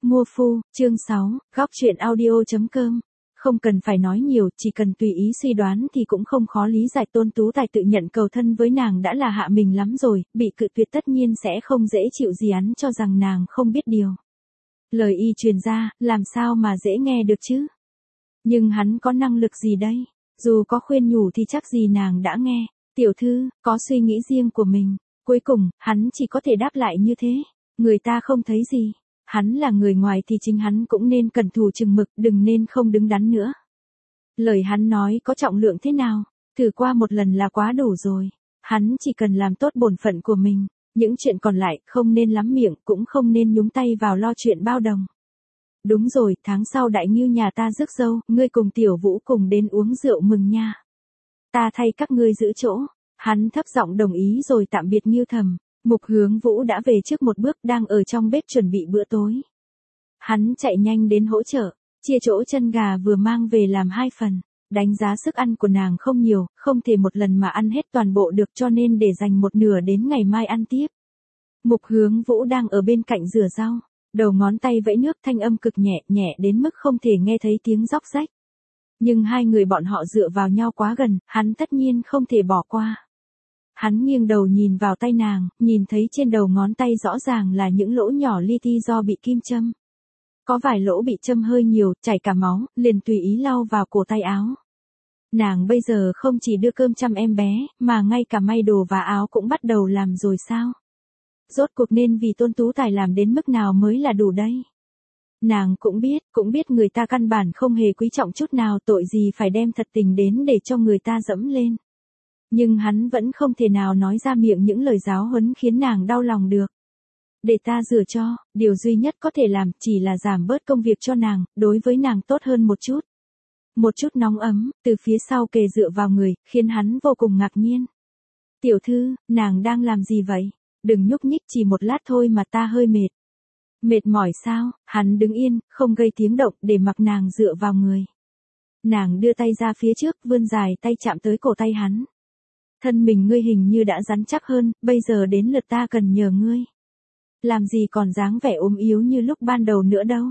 Mua phu, chương 6, góc chuyện audio.com. Không cần phải nói nhiều, chỉ cần tùy ý suy đoán thì cũng không khó lý giải Tôn Tú Tài tự nhận cầu thân với nàng đã là hạ mình lắm rồi, bị cự tuyệt tất nhiên sẽ không dễ chịu gì, hắn cho rằng nàng không biết điều. Lời y truyền ra, làm sao mà dễ nghe được chứ? Nhưng hắn có năng lực gì đây? Dù có khuyên nhủ thì chắc gì nàng đã nghe. Tiểu thư, có suy nghĩ riêng của mình. Cuối cùng, hắn chỉ có thể đáp lại như thế. Người ta không thấy gì. Hắn là người ngoài thì chính hắn cũng nên cẩn thù chừng mực, đừng nên không đứng đắn nữa. Lời hắn nói có trọng lượng thế nào? Thử qua một lần là quá đủ rồi. Hắn chỉ cần làm tốt bổn phận của mình. Những chuyện còn lại không nên lắm miệng, cũng không nên nhúng tay vào lo chuyện bao đồng. Đúng rồi, tháng sau đại ngưu nhà ta rước dâu, ngươi cùng Tiểu Vũ cùng đến uống rượu mừng nha. Ta thay các ngươi giữ chỗ. Hắn thấp giọng đồng ý rồi tạm biệt Ngưu Thầm. Mục Hướng Vũ đã về trước một bước, đang ở trong bếp chuẩn bị bữa tối. Hắn chạy nhanh đến hỗ trợ, chia chỗ chân gà vừa mang về làm 2 phần. Đánh giá sức ăn của nàng không nhiều, không thể một lần mà ăn hết toàn bộ được, cho nên để dành một nửa đến ngày mai ăn tiếp. Mục Hướng Vũ đang ở bên cạnh rửa rau, đầu ngón tay vẫy nước, thanh âm cực nhẹ, nhẹ đến mức không thể nghe thấy tiếng róc rách. Nhưng hai người bọn họ dựa vào nhau quá gần, hắn tất nhiên không thể bỏ qua. Hắn nghiêng đầu nhìn vào tay nàng, nhìn thấy trên đầu ngón tay rõ ràng là những lỗ nhỏ li ti do bị kim châm. Có vài lỗ bị châm hơi nhiều, chảy cả máu, liền tùy ý lau vào cổ tay áo. Nàng bây giờ không chỉ đưa cơm chăm em bé, mà ngay cả may đồ và áo cũng bắt đầu làm rồi sao? Rốt cuộc nên vì Tôn Tú Tài làm đến mức nào mới là đủ đây? Nàng cũng biết người ta căn bản không hề quý trọng chút nào, tội gì phải đem thật tình đến để cho người ta dẫm lên. Nhưng hắn vẫn không thể nào nói ra miệng những lời giáo huấn khiến nàng đau lòng được. Để ta rửa cho, điều duy nhất có thể làm chỉ là giảm bớt công việc cho nàng, đối với nàng tốt hơn một chút. Một chút nóng ấm, từ phía sau kề dựa vào người, khiến hắn vô cùng ngạc nhiên. Tiểu thư, nàng đang làm gì vậy? Đừng nhúc nhích, chỉ một lát thôi mà ta hơi mệt. Mệt mỏi sao? Hắn đứng yên, không gây tiếng động để mặc nàng dựa vào người. Nàng đưa tay ra phía trước, vươn dài tay chạm tới cổ tay hắn. Thân mình ngươi hình như đã rắn chắc hơn, bây giờ đến lượt ta cần nhờ ngươi. Làm gì còn dáng vẻ ốm yếu như lúc ban đầu nữa đâu.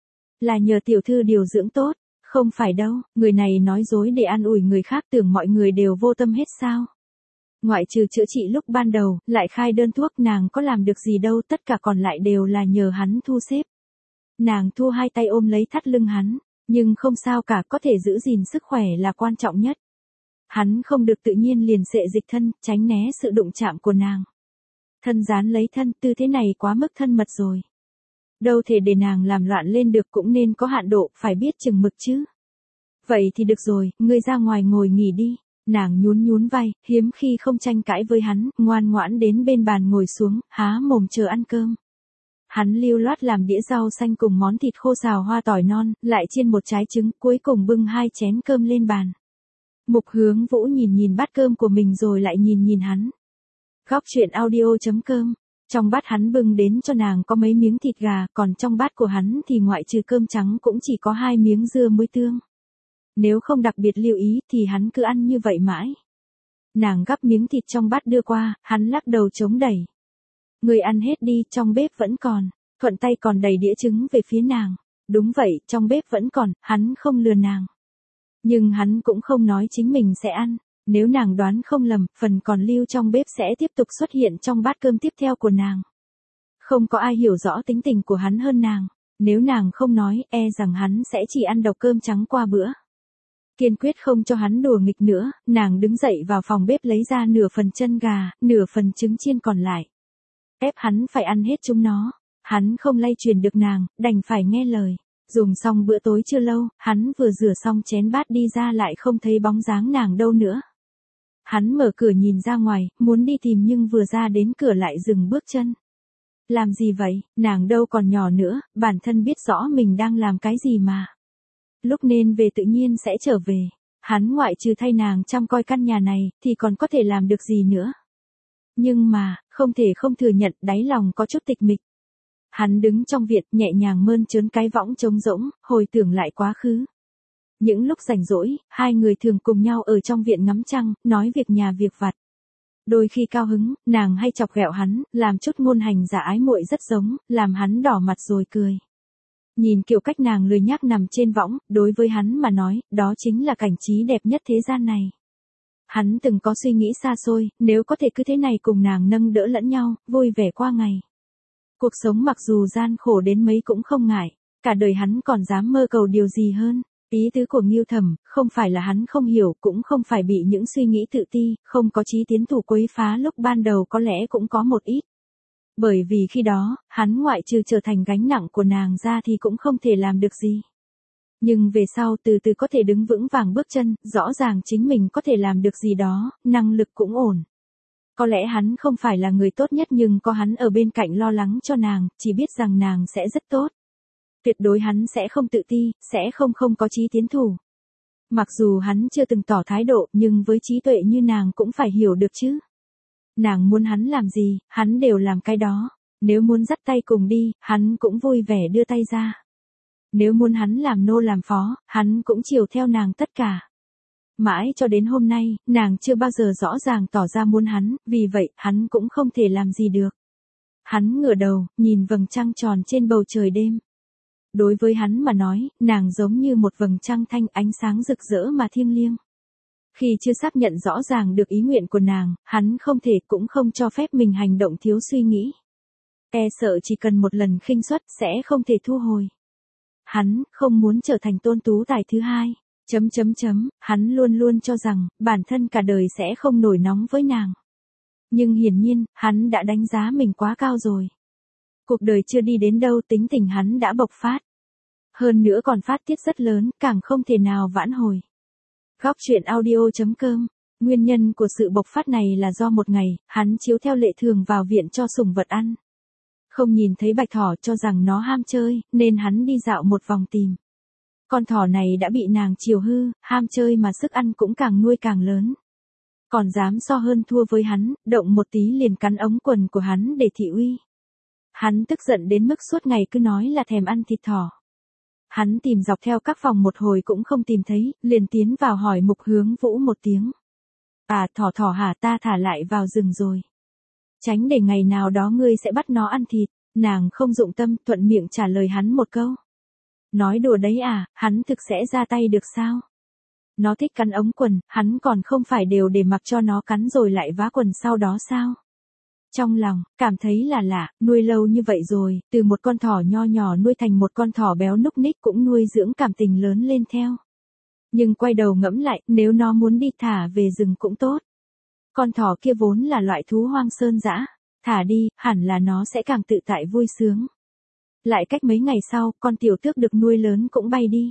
Là nhờ tiểu thư điều dưỡng tốt, không phải đâu, người này nói dối để an ủi người khác, tưởng mọi người đều vô tâm hết sao. Ngoại trừ chữa trị lúc ban đầu, lại khai đơn thuốc, nàng có làm được gì đâu, tất cả còn lại đều là nhờ hắn thu xếp. Nàng thu hai tay ôm lấy thắt lưng hắn, nhưng không sao cả, có thể giữ gìn sức khỏe là quan trọng nhất. Hắn không được tự nhiên liền xệ dịch thân, tránh né sự đụng chạm của nàng. Thân dán lấy thân, tư thế này quá mức thân mật rồi. Đâu thể để nàng làm loạn lên được, cũng nên có hạn độ, phải biết chừng mực chứ. Vậy thì được rồi, ngươi ra ngoài ngồi nghỉ đi. Nàng nhún vai, hiếm khi không tranh cãi với hắn, ngoan ngoãn đến bên bàn ngồi xuống, há mồm chờ ăn cơm. Hắn lưu loát làm đĩa rau xanh cùng món thịt khô xào hoa tỏi non, lại chiên một trái trứng, cuối cùng bưng 2 chén cơm lên bàn. Mục Hướng Vũ nhìn bát cơm của mình rồi lại nhìn hắn. Góc chuyện audio.com. Trong bát hắn bưng đến cho nàng có mấy miếng thịt gà, còn trong bát của hắn thì ngoại trừ cơm trắng cũng chỉ có 2 miếng dưa muối tương. Nếu không đặc biệt lưu ý thì hắn cứ ăn như vậy mãi. Nàng gắp miếng thịt trong bát đưa qua, hắn lắc đầu chống đẩy. Người ăn hết đi, trong bếp vẫn còn. Thuận tay còn đẩy đĩa trứng về phía nàng. Đúng vậy, trong bếp vẫn còn, hắn không lừa nàng. Nhưng hắn cũng không nói chính mình sẽ ăn. Nếu nàng đoán không lầm, phần còn lưu trong bếp sẽ tiếp tục xuất hiện trong bát cơm tiếp theo của nàng. Không có ai hiểu rõ tính tình của hắn hơn nàng. Nếu nàng không nói, e rằng hắn sẽ chỉ ăn độc cơm trắng qua bữa. Kiên quyết không cho hắn đùa nghịch nữa, nàng đứng dậy vào phòng bếp lấy ra nửa phần chân gà, nửa phần trứng chiên còn lại. Ép hắn phải ăn hết chúng nó. Hắn không lay truyền được nàng, đành phải nghe lời. Dùng xong bữa tối chưa lâu, hắn vừa rửa xong chén bát đi ra lại không thấy bóng dáng nàng đâu nữa. Hắn mở cửa nhìn ra ngoài, muốn đi tìm nhưng vừa ra đến cửa lại dừng bước chân. Làm gì vậy, nàng đâu còn nhỏ nữa, bản thân biết rõ mình đang làm cái gì mà. Lúc nên về tự nhiên sẽ trở về. Hắn ngoại trừ thay nàng chăm coi căn nhà này, thì còn có thể làm được gì nữa. Nhưng mà, không thể không thừa nhận, đáy lòng có chút tịch mịch. Hắn đứng trong viện, nhẹ nhàng mơn trớn cái võng trống rỗng, hồi tưởng lại quá khứ. Những lúc rảnh rỗi, hai người thường cùng nhau ở trong viện ngắm trăng, nói việc nhà việc vặt. Đôi khi cao hứng, nàng hay chọc ghẹo hắn, làm chút ngôn hành giả ái muội rất giống, làm hắn đỏ mặt rồi cười. Nhìn kiểu cách nàng lười nhác nằm trên võng, đối với hắn mà nói, đó chính là cảnh trí đẹp nhất thế gian này. Hắn từng có suy nghĩ xa xôi, nếu có thể cứ thế này cùng nàng nâng đỡ lẫn nhau, vui vẻ qua ngày. Cuộc sống mặc dù gian khổ đến mấy cũng không ngại, cả đời hắn còn dám mơ cầu điều gì hơn. Ý tứ của Ngưu Thẩm, không phải là hắn không hiểu, cũng không phải bị những suy nghĩ tự ti, không có chí tiến thủ quấy phá lúc ban đầu có lẽ cũng có một ít. Bởi vì khi đó, hắn ngoại trừ trở thành gánh nặng của nàng ra thì cũng không thể làm được gì. Nhưng về sau từ từ có thể đứng vững vàng bước chân, rõ ràng chính mình có thể làm được gì đó, năng lực cũng ổn. Có lẽ hắn không phải là người tốt nhất nhưng có hắn ở bên cạnh lo lắng cho nàng, chỉ biết rằng nàng sẽ rất tốt. Tuyệt đối hắn sẽ không tự ti, sẽ không có chí tiến thủ. Mặc dù hắn chưa từng tỏ thái độ nhưng với trí tuệ như nàng cũng phải hiểu được chứ. Nàng muốn hắn làm gì, hắn đều làm cái đó. Nếu muốn dắt tay cùng đi, hắn cũng vui vẻ đưa tay ra. Nếu muốn hắn làm nô làm phó, hắn cũng chiều theo nàng tất cả. Mãi cho đến hôm nay, nàng chưa bao giờ rõ ràng tỏ ra muốn hắn, vì vậy, hắn cũng không thể làm gì được. Hắn ngửa đầu, nhìn vầng trăng tròn trên bầu trời đêm. Đối với hắn mà nói, nàng giống như một vầng trăng thanh ánh sáng rực rỡ mà thiêng liêng. Khi chưa xác nhận rõ ràng được ý nguyện của nàng, hắn không thể cũng không cho phép mình hành động thiếu suy nghĩ. Sợ chỉ cần một lần khinh suất sẽ không thể thu hồi. Hắn không muốn trở thành Tôn Tú Tài thứ hai. Hắn luôn luôn cho rằng, bản thân cả đời sẽ không nổi nóng với nàng. Nhưng hiển nhiên, hắn đã đánh giá mình quá cao rồi. Cuộc đời chưa đi đến đâu tính tình hắn đã bộc phát. Hơn nữa còn phát tiết rất lớn, càng không thể nào vãn hồi. Góc truyện audio.com. Nguyên nhân của sự bộc phát này là do một ngày, hắn chiếu theo lệ thường vào viện cho sủng vật ăn. Không nhìn thấy bạch thỏ cho rằng nó ham chơi, nên hắn đi dạo một vòng tìm. Con thỏ này đã bị nàng chiều hư, ham chơi mà sức ăn cũng càng nuôi càng lớn. Còn dám so hơn thua với hắn, động một tí liền cắn ống quần của hắn để thị uy. Hắn tức giận đến mức suốt ngày cứ nói là thèm ăn thịt thỏ. Hắn tìm dọc theo các phòng một hồi cũng không tìm thấy, liền tiến vào hỏi Mục Hướng Vũ một tiếng. Thỏ hả, ta thả lại vào rừng rồi. Tránh để ngày nào đó ngươi sẽ bắt nó ăn thịt. Nàng không dụng tâm, thuận miệng trả lời hắn một câu. Nói đùa đấy hắn thực sẽ ra tay được sao? Nó thích cắn ống quần, hắn còn không phải đều để mặc cho nó cắn rồi lại vá quần sau đó sao? Trong lòng, cảm thấy là lạ, nuôi lâu như vậy rồi, từ một con thỏ nho nhỏ nuôi thành một con thỏ béo núc ních cũng nuôi dưỡng cảm tình lớn lên theo. Nhưng quay đầu ngẫm lại, nếu nó muốn đi thả về rừng cũng tốt. Con thỏ kia vốn là loại thú hoang sơn dã, thả đi, hẳn là nó sẽ càng tự tại vui sướng. Lại cách mấy ngày sau, con tiểu tước được nuôi lớn cũng bay đi.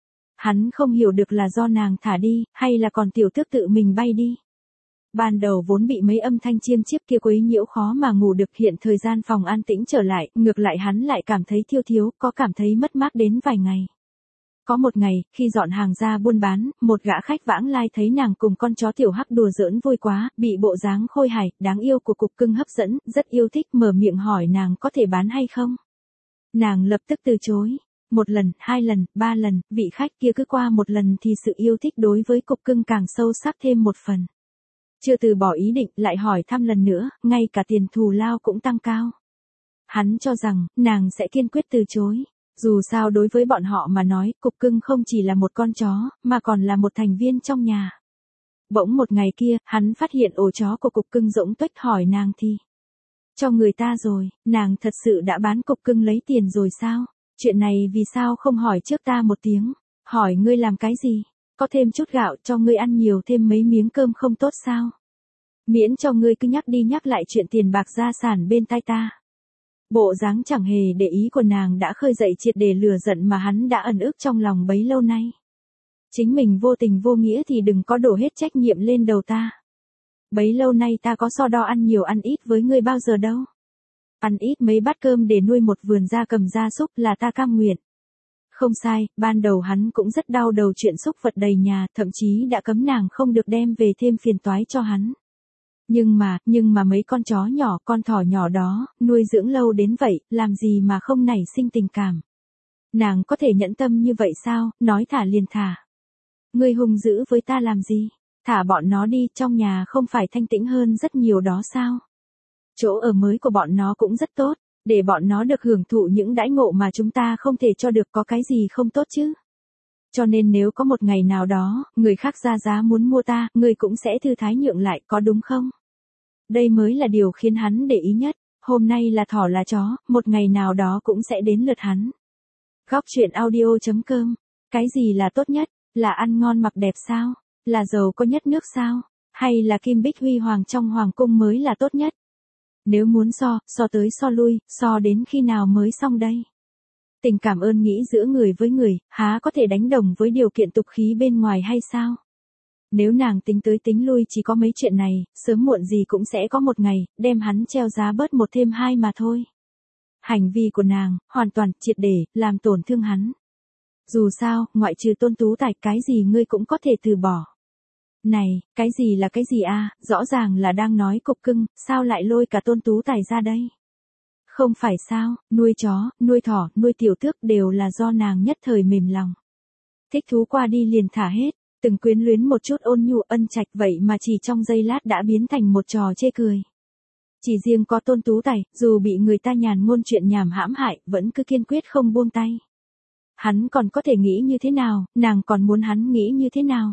Hắn không hiểu được là do nàng thả đi, hay là con tiểu tước tự mình bay đi. Ban đầu vốn bị mấy âm thanh chiêm chiếp kia quấy nhiễu khó mà ngủ được, hiện thời gian phòng an tĩnh trở lại, ngược lại hắn lại cảm thấy thiếu, có cảm thấy mất mát đến vài ngày. Có một ngày, khi dọn hàng ra buôn bán, một gã khách vãng lai thấy nàng cùng con chó tiểu hắc đùa giỡn vui quá, bị bộ dáng khôi hài, đáng yêu của cục cưng hấp dẫn, rất yêu thích, mở miệng hỏi nàng có thể bán hay không. Nàng lập tức từ chối. Một lần, 2 lần, 3 lần, vị khách kia cứ qua một lần thì sự yêu thích đối với cục cưng càng sâu sắc thêm một phần. Chưa từ bỏ ý định, lại hỏi thăm lần nữa, ngay cả tiền thù lao cũng tăng cao. Hắn cho rằng, nàng sẽ kiên quyết từ chối. Dù sao đối với bọn họ mà nói, cục cưng không chỉ là một con chó, mà còn là một thành viên trong nhà. Bỗng một ngày kia, hắn phát hiện ổ chó của cục cưng rỗng tuếch, hỏi nàng thì. Cho người ta rồi, nàng thật sự đã bán cục cưng lấy tiền rồi sao? Chuyện này vì sao không hỏi trước ta một tiếng? Hỏi ngươi làm cái gì? Có thêm chút gạo cho ngươi ăn nhiều thêm mấy miếng cơm không tốt sao? Miễn cho ngươi cứ nhắc đi nhắc lại chuyện tiền bạc gia sản bên tai ta. Bộ dáng chẳng hề để ý của nàng đã khơi dậy triệt để lửa giận mà hắn đã ẩn ức trong lòng bấy lâu nay. Chính mình vô tình vô nghĩa thì đừng có đổ hết trách nhiệm lên đầu ta. Bấy lâu nay ta có so đo ăn nhiều ăn ít với ngươi bao giờ đâu. Ăn ít mấy bát cơm để nuôi một vườn gia cầm gia súc là ta cam nguyện. Không sai, ban đầu hắn cũng rất đau đầu chuyện súc vật đầy nhà, thậm chí đã cấm nàng không được đem về thêm phiền toái cho hắn. Nhưng mà mấy con chó nhỏ, con thỏ nhỏ đó, nuôi dưỡng lâu đến vậy, làm gì mà không nảy sinh tình cảm. Nàng có thể nhẫn tâm như vậy sao, nói thả liền thả. Ngươi hung dữ với ta làm gì? Thả bọn nó đi, trong nhà không phải thanh tĩnh hơn rất nhiều đó sao? Chỗ ở mới của bọn nó cũng rất tốt, Để bọn nó được hưởng thụ những đãi ngộ mà chúng ta không thể cho được có cái gì không tốt chứ. Cho nên nếu có một ngày nào đó, người khác ra giá muốn mua ta, ngươi cũng sẽ thư thái nhượng lại, có đúng không? Đây mới là điều khiến hắn để ý nhất. Hôm nay là thỏ là chó, một ngày nào đó cũng sẽ đến lượt hắn. Góc truyện audio.com. Cái gì là tốt nhất? Là ăn ngon mặc đẹp sao? Là giàu có nhất nước sao? Hay là kim bích huy hoàng trong hoàng cung mới là tốt nhất? Nếu muốn so tới so lui, so đến khi nào mới xong đây? Tình cảm ơn nghĩ giữa người với người, há có thể đánh đồng với điều kiện tục khí bên ngoài hay sao? Nếu nàng tính tới tính lui chỉ có mấy chuyện này, sớm muộn gì cũng sẽ có một ngày, đem hắn treo giá bớt một thêm hai mà thôi. Hành vi của nàng, hoàn toàn, triệt để, làm tổn thương hắn. Dù sao, ngoại trừ Tôn Tú Tài, cái gì ngươi cũng có thể từ bỏ. Này, cái gì là cái gì a? Rõ ràng là đang nói Cục Cưng, sao lại lôi cả Tôn Tú Tài ra đây? Không phải sao, nuôi chó, nuôi thỏ, nuôi tiểu tước đều là do nàng nhất thời mềm lòng. Thích thú qua đi liền thả hết, từng quyến luyến một chút ôn nhu ân trạch vậy mà chỉ trong giây lát đã biến thành một trò chê cười. Chỉ riêng có Tôn Tú Tài, dù bị người ta nhàn ngôn chuyện nhảm hãm hại, vẫn cứ kiên quyết không buông tay. Hắn còn có thể nghĩ như thế nào, nàng còn muốn hắn nghĩ như thế nào?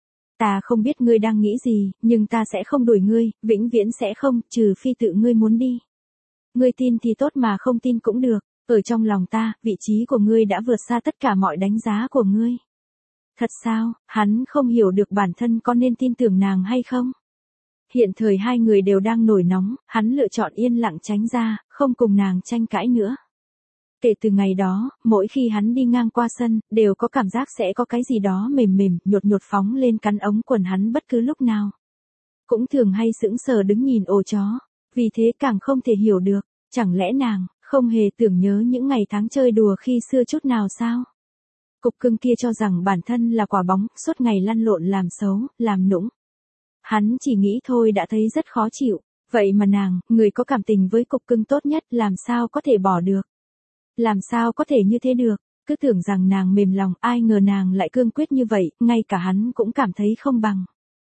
Ta không biết ngươi đang nghĩ gì, nhưng ta sẽ không đuổi ngươi, vĩnh viễn sẽ không, trừ phi tự ngươi muốn đi. Ngươi tin thì tốt mà không tin cũng được, ở trong lòng ta, vị trí của ngươi đã vượt xa tất cả mọi đánh giá của ngươi. Thật sao, hắn không hiểu được bản thân có nên tin tưởng nàng hay không? Hiện thời hai người đều đang nổi nóng, hắn lựa chọn yên lặng tránh ra, không cùng nàng tranh cãi nữa. Kể từ ngày đó, mỗi khi hắn đi ngang qua sân, đều có cảm giác sẽ có cái gì đó mềm mềm, nhột nhột phóng lên cắn ống quần hắn bất cứ lúc nào. Cũng thường hay sững sờ đứng nhìn ổ chó, vì thế càng không thể hiểu được, chẳng lẽ nàng không hề tưởng nhớ những ngày tháng chơi đùa khi xưa chút nào sao? Cục Cưng kia cho rằng bản thân là quả bóng, suốt ngày lăn lộn làm xấu, làm nũng. Hắn chỉ nghĩ thôi đã thấy rất khó chịu, vậy mà nàng, người có cảm tình với Cục Cưng tốt nhất, làm sao có thể bỏ được? Làm sao có thể như thế được, cứ tưởng rằng nàng mềm lòng, ai ngờ nàng lại cương quyết như vậy, ngay cả hắn cũng cảm thấy không bằng.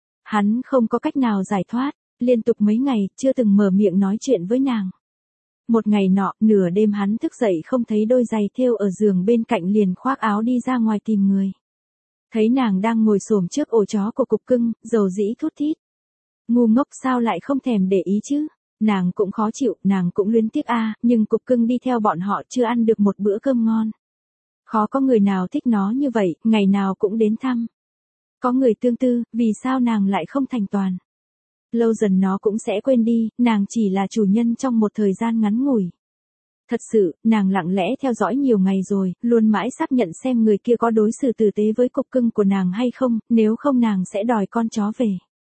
Hắn không có cách nào giải thoát, liên tục mấy ngày, chưa từng mở miệng nói chuyện với nàng. Một ngày nọ, nửa đêm hắn thức dậy không thấy đôi giày thêu ở giường bên cạnh liền khoác áo đi ra ngoài tìm người. Thấy nàng đang ngồi xổm trước ổ chó của Cục Cưng, dầu dĩ thút thít. Ngu ngốc sao lại không thèm để ý chứ? Nàng cũng khó chịu, nàng cũng luyến tiếc nhưng Cục Cưng đi theo bọn họ chưa ăn được một bữa cơm ngon. Khó có người nào thích nó như vậy, ngày nào cũng đến thăm. Có người tương tư, vì sao nàng lại không thành toàn? Lâu dần nó cũng sẽ quên đi, nàng chỉ là chủ nhân trong một thời gian ngắn ngủi. Thật sự, nàng lặng lẽ theo dõi nhiều ngày rồi, luôn mãi xác nhận xem người kia có đối xử tử tế với Cục Cưng của nàng hay không, nếu không nàng sẽ đòi con chó về.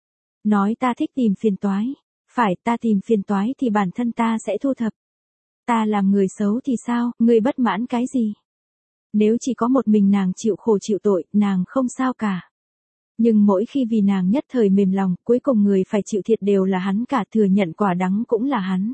Nói ta thích tìm phiền toái. Phải, ta tìm phiền toái thì bản thân ta sẽ thu thập. Ta làm người xấu thì sao, ngươi bất mãn cái gì? Nếu chỉ có một mình nàng chịu khổ chịu tội, nàng không sao cả. Nhưng mỗi khi vì nàng nhất thời mềm lòng, cuối cùng người phải chịu thiệt đều là hắn cả, thừa nhận quả đắng cũng là hắn.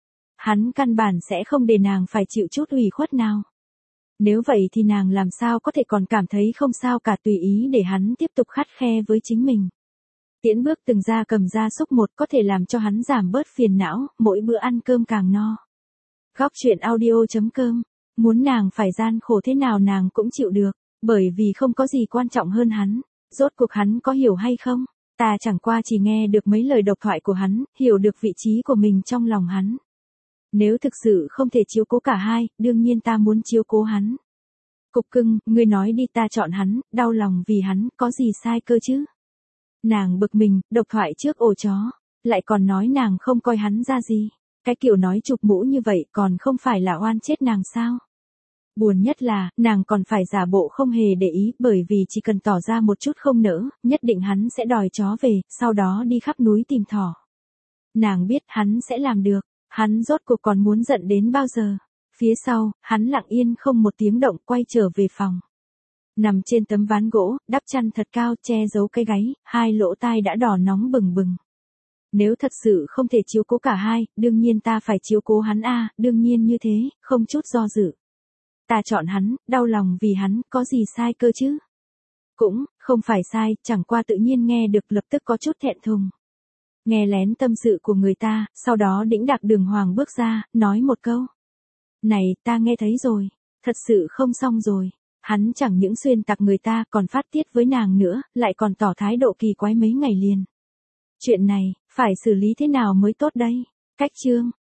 Hắn căn bản sẽ không để nàng phải chịu chút ủy khuất nào. Nếu vậy thì nàng làm sao có thể còn cảm thấy không sao cả, tùy ý để hắn tiếp tục khắt khe với chính mình. Tiễn bước từng gia cầm gia súc một có thể làm cho hắn giảm bớt phiền não, mỗi bữa ăn cơm càng no. Góc truyện audio.com. Muốn nàng phải gian khổ thế nào nàng cũng chịu được, bởi vì không có gì quan trọng hơn hắn. Rốt cuộc hắn có hiểu hay không? Ta chẳng qua chỉ nghe được mấy lời độc thoại của hắn, hiểu được vị trí của mình trong lòng hắn. Nếu thực sự không thể chiếu cố cả hai, đương nhiên ta muốn chiếu cố hắn. Cục Cưng, ngươi nói đi, ta chọn hắn, đau lòng vì hắn, có gì sai cơ chứ? Nàng bực mình, độc thoại trước ổ chó, lại còn nói nàng không coi hắn ra gì. Cái kiểu nói chụp mũ như vậy còn không phải là oan chết nàng sao? Buồn nhất là, nàng còn phải giả bộ không hề để ý, bởi vì chỉ cần tỏ ra một chút không nỡ, nhất định hắn sẽ đòi chó về, sau đó đi khắp núi tìm thỏ. Nàng biết hắn sẽ làm được, hắn rốt cuộc còn muốn giận đến bao giờ. Phía sau, hắn lặng yên không một tiếng động quay trở về phòng. Nằm trên tấm ván gỗ, đắp chăn thật cao che giấu cái gáy, hai lỗ tai đã đỏ nóng bừng bừng. Nếu thật sự không thể chiếu cố cả hai, đương nhiên ta phải chiếu cố hắn đương nhiên như thế, không chút do dự. Ta chọn hắn, đau lòng vì hắn, có gì sai cơ chứ? Cũng, không phải sai, chẳng qua tự nhiên nghe được lập tức có chút thẹn thùng. Nghe lén tâm sự của người ta, sau đó đĩnh đạc đường hoàng bước ra, nói một câu. Này, ta nghe thấy rồi. Thật sự không xong rồi. Hắn chẳng những xuyên tạc người ta còn phát tiết với nàng nữa, lại còn tỏ thái độ kỳ quái mấy ngày liền. Chuyện này, phải xử lý thế nào mới tốt đây? Cách chương